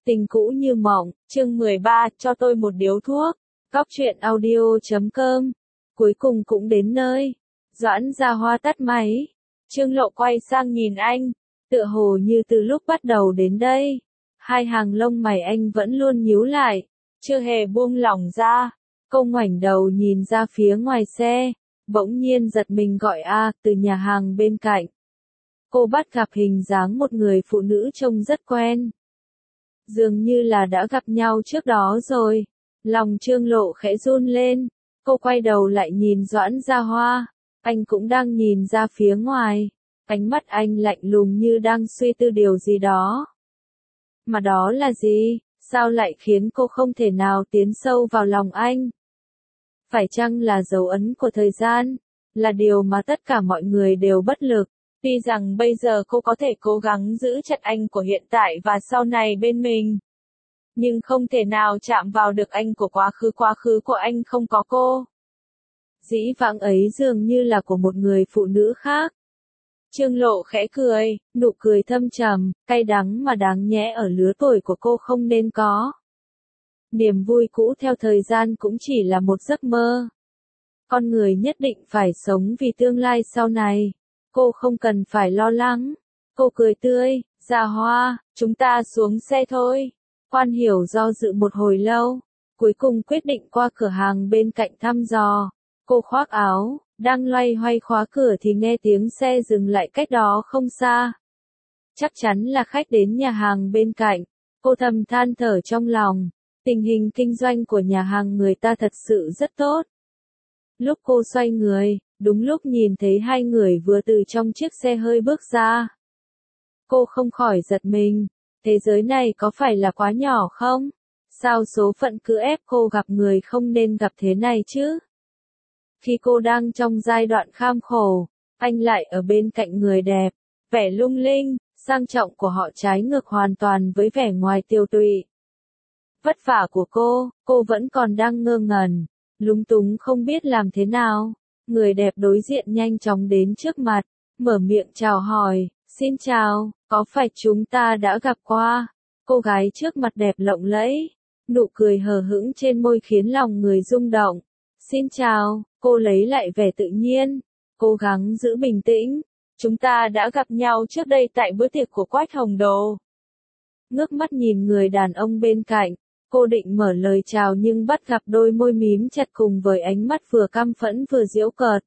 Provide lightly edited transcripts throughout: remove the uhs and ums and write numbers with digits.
Tình cũ như mộng, chương 13, cho tôi một điếu thuốc. Cóc truyện audio.com. Cuối cùng cũng đến nơi. Doãn Gia Hoa tắt máy. Trương Lộ quay sang nhìn anh, tựa hồ như từ lúc bắt đầu đến đây. Hai hàng lông mày anh vẫn luôn nhíu lại, chưa hề buông lỏng ra. Cô ngoảnh đầu nhìn ra phía ngoài xe, bỗng nhiên giật mình gọi từ nhà hàng bên cạnh. Cô bắt gặp hình dáng một người phụ nữ trông rất quen. Dường như là đã gặp nhau trước đó rồi. Lòng Trương Lộ khẽ run lên. Cô quay đầu lại nhìn Doãn Gia Hoa. Anh cũng đang nhìn ra phía ngoài. Ánh mắt anh lạnh lùng như đang suy tư điều gì đó. Mà đó là gì? Sao lại khiến cô không thể nào tiến sâu vào lòng anh? Phải chăng là dấu ấn của thời gian? Là điều mà tất cả mọi người đều bất lực. Tuy rằng bây giờ cô có thể cố gắng giữ chặt anh của hiện tại và sau này bên mình, nhưng không thể nào chạm vào được anh của quá khứ của anh không có cô. Dĩ vãng ấy dường như là của một người phụ nữ khác. Trương Lộ khẽ cười, nụ cười thâm trầm, cay đắng mà đáng nhẽ ở lứa tuổi của cô không nên có. Niềm vui cũ theo thời gian cũng chỉ là một giấc mơ. Con người nhất định phải sống vì tương lai sau này. Cô không cần phải lo lắng. Cô cười tươi, Gia Hoa, chúng ta xuống xe thôi. Quan Hiểu do dự một hồi lâu, cuối cùng quyết định qua cửa hàng bên cạnh thăm dò. Cô khoác áo, đang loay hoay khóa cửa thì nghe tiếng xe dừng lại cách đó không xa. Chắc chắn là khách đến nhà hàng bên cạnh. Cô thầm than thở trong lòng. Tình hình kinh doanh của nhà hàng người ta thật sự rất tốt. Lúc cô xoay người, đúng lúc nhìn thấy hai người vừa từ trong chiếc xe hơi bước ra. Cô không khỏi giật mình. Thế giới này có phải là quá nhỏ không? Sao số phận cứ ép cô gặp người không nên gặp thế này chứ? Khi cô đang trong giai đoạn kham khổ, anh lại ở bên cạnh người đẹp, vẻ lung linh, sang trọng của họ trái ngược hoàn toàn với vẻ ngoài tiêu tụy. Vất vả của cô vẫn còn đang ngơ ngẩn, lúng túng không biết làm thế nào. Người đẹp đối diện nhanh chóng đến trước mặt, mở miệng chào hỏi, xin chào, có phải chúng ta đã gặp qua? Cô gái trước mặt đẹp lộng lẫy, nụ cười hờ hững trên môi khiến lòng người rung động. Xin chào, cô lấy lại vẻ tự nhiên, cố gắng giữ bình tĩnh. Chúng ta đã gặp nhau trước đây tại bữa tiệc của Quách Hồng Đồ. Ngước mắt nhìn người đàn ông bên cạnh, cô định mở lời chào nhưng bắt gặp đôi môi mím chặt cùng với ánh mắt vừa căm phẫn vừa giễu cợt.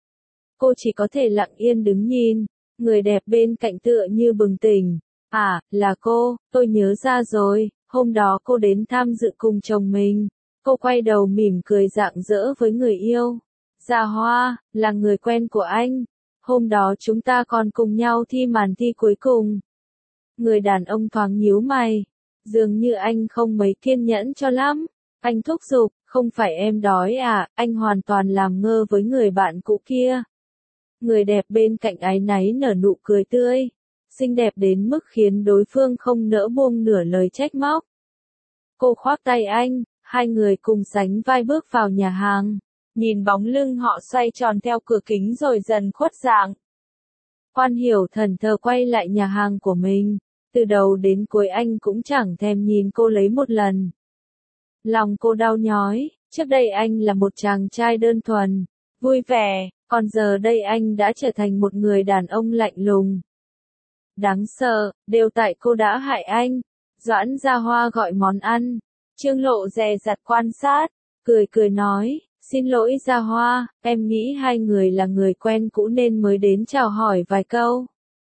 Cô chỉ có thể lặng yên đứng nhìn, người đẹp bên cạnh tựa như bừng tỉnh. Là cô, tôi nhớ ra rồi, hôm đó cô đến tham dự cùng chồng mình. Cô quay đầu mỉm cười rạng rỡ với người yêu. Gia Hoa, là người quen của anh. Hôm đó chúng ta còn cùng nhau thi màn thi cuối cùng. Người đàn ông thoáng nhíu mày. Dường như anh không mấy kiên nhẫn cho lắm. Anh thúc giục, không phải em đói anh hoàn toàn làm ngơ với người bạn cũ kia. Người đẹp bên cạnh áy náy nở nụ cười tươi. Xinh đẹp đến mức khiến đối phương không nỡ buông nửa lời trách móc. Cô khoác tay anh, hai người cùng sánh vai bước vào nhà hàng. Nhìn bóng lưng họ xoay tròn theo cửa kính rồi dần khuất dạng. Quan Hiểu thẫn thờ quay lại nhà hàng của mình. Từ đầu đến cuối anh cũng chẳng thèm nhìn cô lấy một lần. Lòng cô đau nhói, trước đây anh là một chàng trai đơn thuần, vui vẻ, còn giờ đây anh đã trở thành một người đàn ông lạnh lùng. Đáng sợ, đều tại cô đã hại anh. Doãn Gia Hoa gọi món ăn. Trương Lộ dè dặt quan sát, cười nói, xin lỗi Gia Hoa, em nghĩ hai người là người quen cũ nên mới đến chào hỏi vài câu.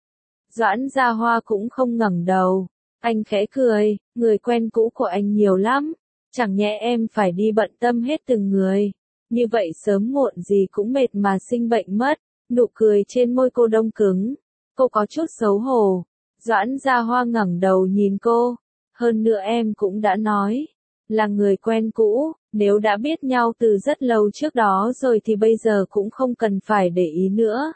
Doãn Gia Hoa cũng không ngẩng đầu, anh khẽ cười, người quen cũ của anh nhiều lắm, chẳng nhẽ em phải đi bận tâm hết từng người, như vậy sớm muộn gì cũng mệt mà sinh bệnh mất. Nụ cười trên môi cô đông cứng, cô có chút xấu hổ. Doãn Gia Hoa ngẩng đầu nhìn cô, hơn nữa em cũng đã nói, là người quen cũ, nếu đã biết nhau từ rất lâu trước đó rồi thì bây giờ cũng không cần phải để ý nữa.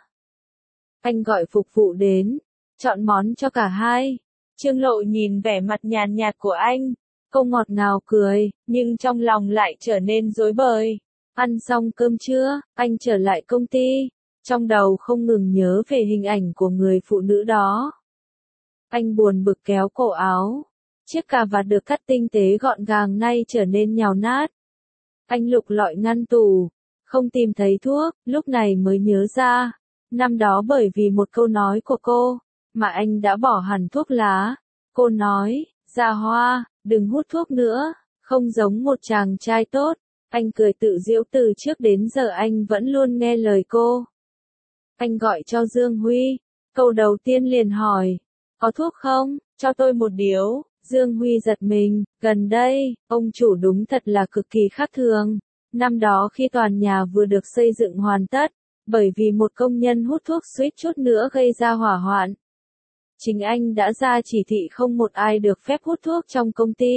Anh gọi phục vụ đến, chọn món cho cả hai. Trương Lộ nhìn vẻ mặt nhàn nhạt của anh, cô ngọt ngào cười, nhưng trong lòng lại trở nên rối bời. Ăn xong cơm trưa, anh trở lại công ty, trong đầu không ngừng nhớ về hình ảnh của người phụ nữ đó. Anh buồn bực kéo cổ áo, Chiếc cà vạt được cắt tinh tế gọn gàng nay trở nên nhàu nát. Anh lục lọi ngăn tủ, không tìm thấy thuốc, lúc này mới nhớ ra. Năm đó bởi vì một câu nói của cô, mà anh đã bỏ hẳn thuốc lá. Cô nói, Gia Hoa, đừng hút thuốc nữa, không giống một chàng trai tốt. Anh cười tự giễu từ trước đến giờ anh vẫn luôn nghe lời cô. Anh gọi cho Dương Huy, câu đầu tiên liền hỏi, có thuốc không, cho tôi một điếu. Dương Huy giật mình, gần đây, ông chủ đúng thật là cực kỳ khác thường. Năm đó khi toàn nhà vừa được xây dựng hoàn tất, bởi vì một công nhân hút thuốc suýt chút nữa gây ra hỏa hoạn. Chính anh đã ra chỉ thị không một ai được phép hút thuốc trong công ty.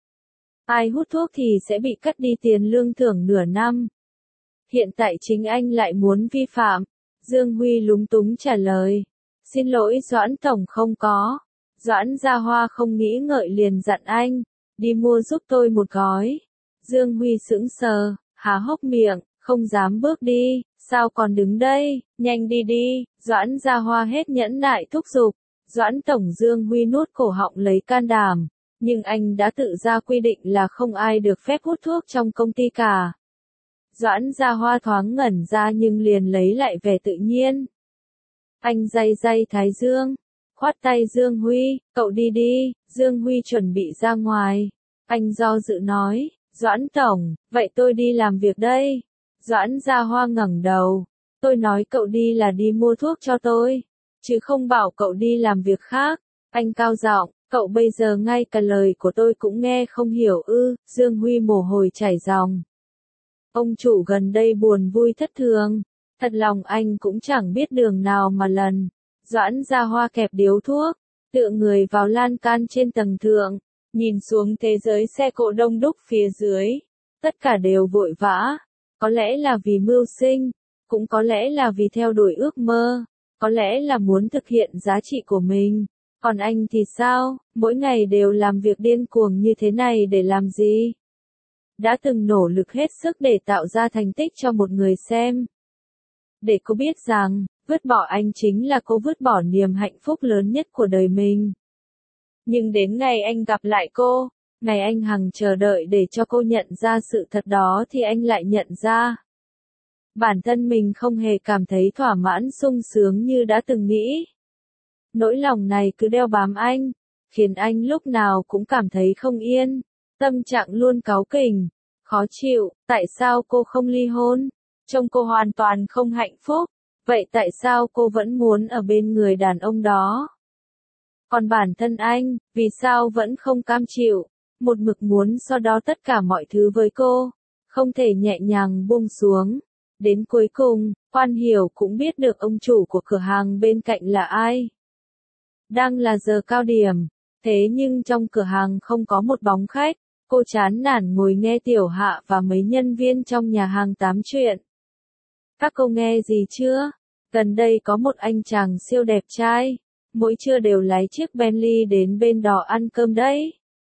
Ai hút thuốc thì sẽ bị cắt đi tiền lương thưởng nửa năm. Hiện tại chính anh lại muốn vi phạm. Dương Huy lúng túng trả lời. Xin lỗi Doãn Tổng không có. Doãn Gia Hoa không nghĩ ngợi liền dặn anh. Đi mua giúp tôi một gói. Dương Huy sững sờ, há hốc miệng, không dám bước đi. Sao còn đứng đây, nhanh đi đi. Doãn Gia Hoa hết nhẫn nại thúc giục. Doãn Tổng Dương Huy nuốt cổ họng lấy can đảm. Nhưng anh đã tự ra quy định là không ai được phép hút thuốc trong công ty cả. Doãn Gia Hoa thoáng ngẩn ra nhưng liền lấy lại vẻ tự nhiên. Anh day day thái dương, khoát tay Dương Huy, cậu đi đi. Dương Huy chuẩn bị ra ngoài. Anh do dự nói, Doãn Tổng, vậy tôi đi làm việc đây. Doãn Gia Hoa ngẩng đầu, tôi nói cậu đi là đi mua thuốc cho tôi, chứ không bảo cậu đi làm việc khác. Anh cao giọng, cậu bây giờ ngay cả lời của tôi cũng nghe không hiểu ư. Dương Huy mồ hôi chảy ròng. Ông chủ gần đây buồn vui thất thường, thật lòng anh cũng chẳng biết đường nào mà lần. Doãn Gia Hoa kẹp điếu thuốc, tựa người vào lan can trên tầng thượng, nhìn xuống thế giới xe cộ đông đúc phía dưới. Tất cả đều vội vã, có lẽ là vì mưu sinh, cũng có lẽ là vì theo đuổi ước mơ, có lẽ là muốn thực hiện giá trị của mình. Còn anh thì sao, mỗi ngày đều làm việc điên cuồng như thế này để làm gì? Đã từng nỗ lực hết sức để tạo ra thành tích cho một người xem. Để cô biết rằng, vứt bỏ anh chính là cô vứt bỏ niềm hạnh phúc lớn nhất của đời mình. Nhưng đến ngày anh gặp lại cô, ngày anh hằng chờ đợi để cho cô nhận ra sự thật đó thì anh lại nhận ra. Bản thân mình không hề cảm thấy thỏa mãn sung sướng như đã từng nghĩ. Nỗi lòng này cứ đeo bám anh, khiến anh lúc nào cũng cảm thấy không yên, tâm trạng luôn cáu kỉnh, khó chịu. Tại sao cô không ly hôn? Trông cô hoàn toàn không hạnh phúc, vậy tại sao cô vẫn muốn ở bên người đàn ông đó? Còn bản thân anh, vì sao vẫn không cam chịu, một mực muốn so đo tất cả mọi thứ với cô, không thể nhẹ nhàng buông xuống. Đến cuối cùng, Quan Hiểu cũng biết được ông chủ của cửa hàng bên cạnh là ai. Đang là giờ cao điểm, thế nhưng trong cửa hàng không có một bóng khách, cô chán nản ngồi nghe Tiểu Hạ và mấy nhân viên trong nhà hàng tám chuyện. Các cô nghe gì chưa? Gần đây có một anh chàng siêu đẹp trai, mỗi trưa đều lái chiếc Bentley đến bên đó ăn cơm đấy.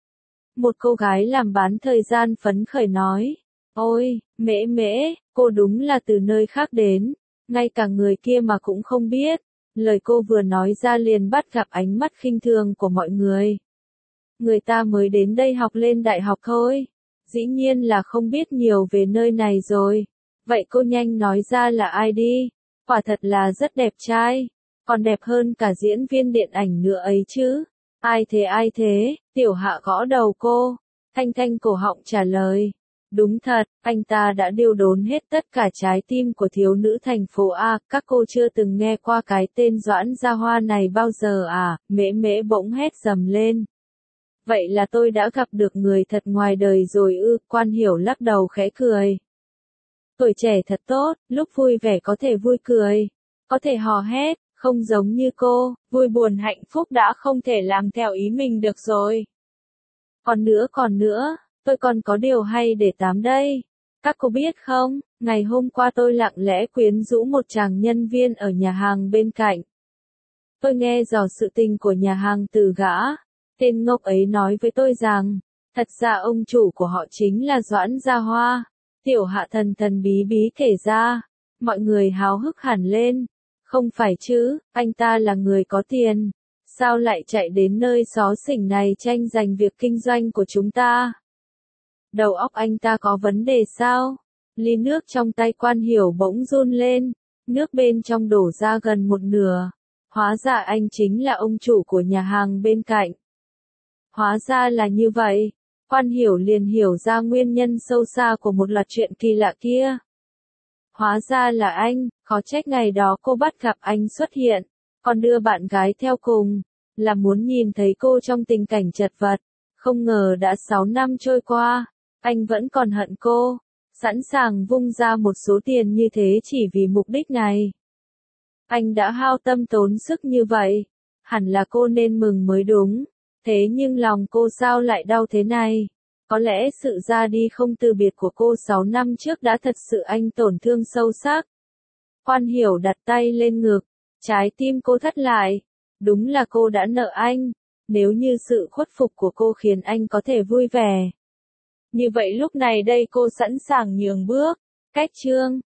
Một cô gái làm bán thời gian phấn khởi nói, ôi, mễ mễ, cô đúng là từ nơi khác đến, ngay cả người kia mà cũng không biết. Lời cô vừa nói ra liền bắt gặp ánh mắt khinh thường của mọi người. Người ta mới đến đây học lên đại học thôi, dĩ nhiên là không biết nhiều về nơi này rồi. Vậy cô nhanh nói ra là ai đi, quả thật là rất đẹp trai, còn đẹp hơn cả diễn viên điện ảnh nữa ấy chứ. Ai thế, Tiểu Hạ gõ đầu cô, thanh thanh cổ họng trả lời. Đúng thật, anh ta đã điêu đốn hết tất cả trái tim của thiếu nữ thành phố A, các cô chưa từng nghe qua cái tên Doãn Gia Hoa này bao giờ à? Mễ mễ bỗng hét dầm lên. Vậy là tôi đã gặp được người thật ngoài đời rồi ư? Quan Hiểu lắc đầu khẽ cười. Tuổi trẻ thật tốt, lúc vui vẻ có thể vui cười, có thể hò hét, không giống như cô, vui buồn hạnh phúc đã không thể làm theo ý mình được rồi. Còn nữa, tôi còn có điều hay để tám đây. Các cô biết không, ngày hôm qua tôi lặng lẽ quyến rũ một chàng nhân viên ở nhà hàng bên cạnh. Tôi nghe dò sự tình của nhà hàng từ gã. Tên ngốc ấy nói với tôi rằng, thật ra ông chủ của họ chính là Doãn Gia Hoa. Tiểu Hạ thần thần bí bí kể ra, mọi người háo hức hẳn lên. Không phải chứ, anh ta là người có tiền. Sao lại chạy đến nơi xó xỉnh này tranh giành việc kinh doanh của chúng ta? Đầu óc anh ta có vấn đề sao? Ly nước trong tay Quan Hiểu bỗng run lên, nước bên trong đổ ra gần một nửa. Hóa ra anh chính là ông chủ của nhà hàng bên cạnh. Hóa ra là như vậy. Quan Hiểu liền hiểu ra nguyên nhân sâu xa của một loạt chuyện kỳ lạ kia. Hóa ra là anh, khó trách ngày đó cô bắt gặp anh xuất hiện, còn đưa bạn gái theo cùng, là muốn nhìn thấy cô trong tình cảnh chật vật. Không ngờ đã 6 năm trôi qua, anh vẫn còn hận cô, sẵn sàng vung ra một số tiền như thế chỉ vì mục đích này. Anh đã hao tâm tốn sức như vậy, hẳn là cô nên mừng mới đúng, thế nhưng lòng cô sao lại đau thế này? Có lẽ sự ra đi không từ biệt của cô 6 năm trước đã thật sự anh tổn thương sâu sắc. Quan Hiểu đặt tay lên ngực, trái tim cô thắt lại. Đúng là cô đã nợ anh, nếu như sự khuất phục của cô khiến anh có thể vui vẻ. Như vậy lúc này đây cô sẵn sàng nhường bước. Cách chương